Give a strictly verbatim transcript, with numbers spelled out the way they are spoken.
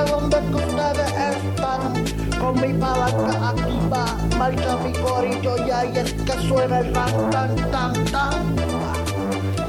donde que ustedes están, con mi palanca activa, marca mi corillo y ahí es que suena el ran, tan, tan, tan.